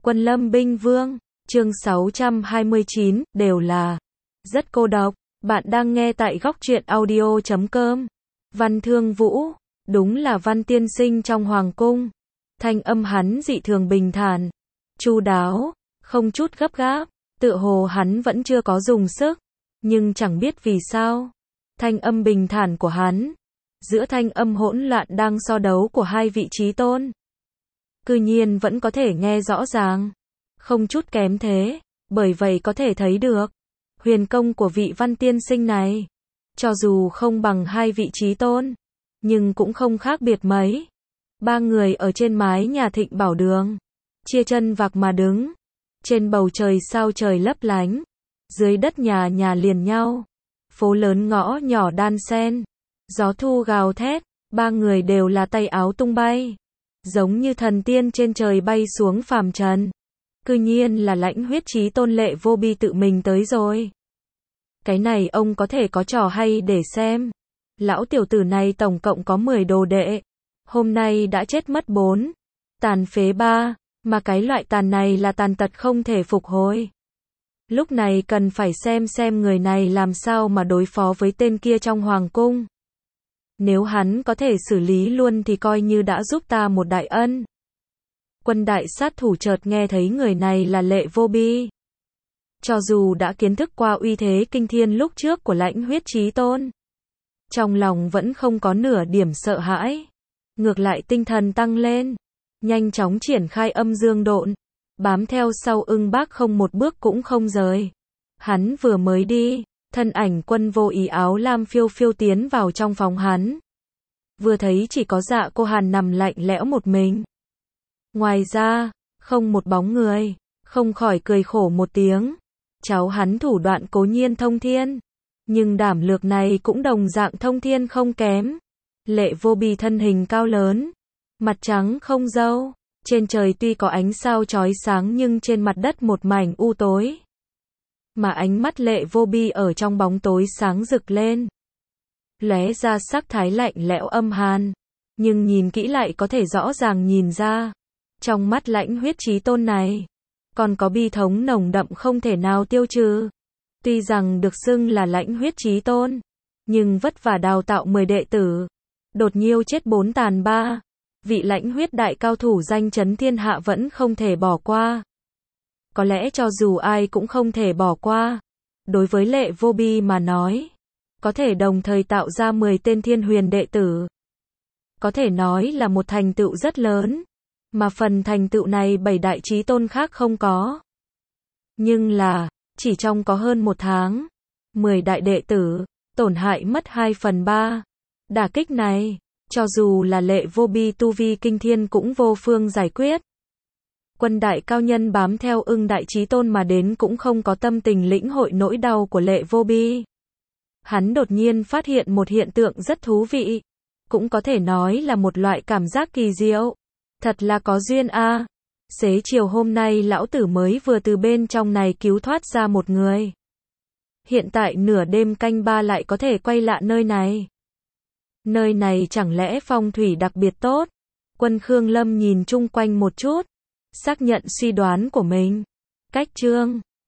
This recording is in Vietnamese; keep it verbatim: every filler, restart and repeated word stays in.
Quân Lâm Binh Vương, chương sáu trăm hai mươi chín, đều là rất cô độc. Bạn đang nghe tại góc truyện audio chấm com. Văn Thương Vũ, đúng là Văn tiên sinh trong hoàng cung. Thanh âm hắn dị thường bình thản, chu đáo, không chút gấp gáp, tựa hồ hắn vẫn chưa có dùng sức, nhưng chẳng biết vì sao, thanh âm bình thản của hắn, giữa thanh âm hỗn loạn đang so đấu của hai vị trí tôn, cư nhiên vẫn có thể nghe rõ ràng, không chút kém thế, bởi vậy có thể thấy được, huyền công của vị Văn tiên sinh này, cho dù không bằng hai vị trí tôn, nhưng cũng không khác biệt mấy. Ba người ở trên mái nhà Thịnh Bảo Đường, chia chân vạc mà đứng, trên bầu trời sao trời lấp lánh, dưới đất nhà nhà liền nhau, phố lớn ngõ nhỏ đan xen, gió thu gào thét, ba người đều là tay áo tung bay, giống như thần tiên trên trời bay xuống phàm trần. Cư nhiên là Lãnh Huyết Chí Tôn Lệ Vô Bi tự mình tới rồi. Cái này ông có thể có trò hay để xem. Lão tiểu tử này tổng cộng có mười đồ đệ, hôm nay đã chết mất bốn, tàn phế ba, mà cái loại tàn này là tàn tật không thể phục hồi. Lúc này cần phải xem xem người này làm sao mà đối phó với tên kia trong hoàng cung. Nếu hắn có thể xử lý luôn thì coi như đã giúp ta một đại ân. Quân đại sát thủ chợt nghe thấy người này là Lệ Vô Bi. Cho dù đã kiến thức qua uy thế kinh thiên lúc trước của Lãnh Huyết Chí Tôn, trong lòng vẫn không có nửa điểm sợ hãi. Ngược lại tinh thần tăng lên, nhanh chóng triển khai âm dương độn, bám theo sau Ưng Bác không một bước cũng không rời. Hắn vừa mới đi, thân ảnh Quân Vô Ý áo lam phiêu phiêu tiến vào trong phòng hắn. Vừa thấy chỉ có Dạ Cô Hàn nằm lạnh lẽo một mình. Ngoài ra, không một bóng người, không khỏi cười khổ một tiếng. Cháu hắn thủ đoạn cố nhiên thông thiên, nhưng đảm lược này cũng đồng dạng thông thiên không kém. Lệ Vô Bi thân hình cao lớn, mặt trắng không râu, trên trời tuy có ánh sao chói sáng nhưng trên mặt đất một mảnh u tối. Mà ánh mắt Lệ Vô Bi ở trong bóng tối sáng rực lên, lóe ra sắc thái lạnh lẽo âm hàn, nhưng nhìn kỹ lại có thể rõ ràng nhìn ra, trong mắt Lãnh Huyết Chí Tôn này, còn có bi thống nồng đậm không thể nào tiêu trừ. Tuy rằng được xưng là Lãnh Huyết Chí Tôn, nhưng vất vả đào tạo mười đệ tử, đột nhiêu chết bốn tàn ba, vị lãnh huyết đại cao thủ danh chấn thiên hạ vẫn không thể bỏ qua. Có lẽ cho dù ai cũng không thể bỏ qua. Đối với Lệ Vô Bi mà nói, có thể đồng thời tạo ra mười tên thiên huyền đệ tử, có thể nói là một thành tựu rất lớn, mà phần thành tựu này bảy đại chí tôn khác không có. Nhưng là, chỉ trong có hơn một tháng, mười đại đệ tử, tổn hại mất hai phần ba. Đả kích này, cho dù là Lệ Vô Bi tu vi kinh thiên cũng vô phương giải quyết. Quân đại cao nhân bám theo Ưng đại chí tôn mà đến cũng không có tâm tình lĩnh hội nỗi đau của Lệ Vô Bi. Hắn đột nhiên phát hiện một hiện tượng rất thú vị, cũng có thể nói là một loại cảm giác kỳ diệu. Thật là có duyên a. À. Xế chiều hôm nay lão tử mới vừa từ bên trong này cứu thoát ra một người. Hiện tại nửa đêm canh ba lại có thể quay lại nơi này. Nơi này chẳng lẽ phong thủy đặc biệt tốt? Quân Khương Lâm nhìn chung quanh một chút, xác nhận suy đoán của mình. Cách chương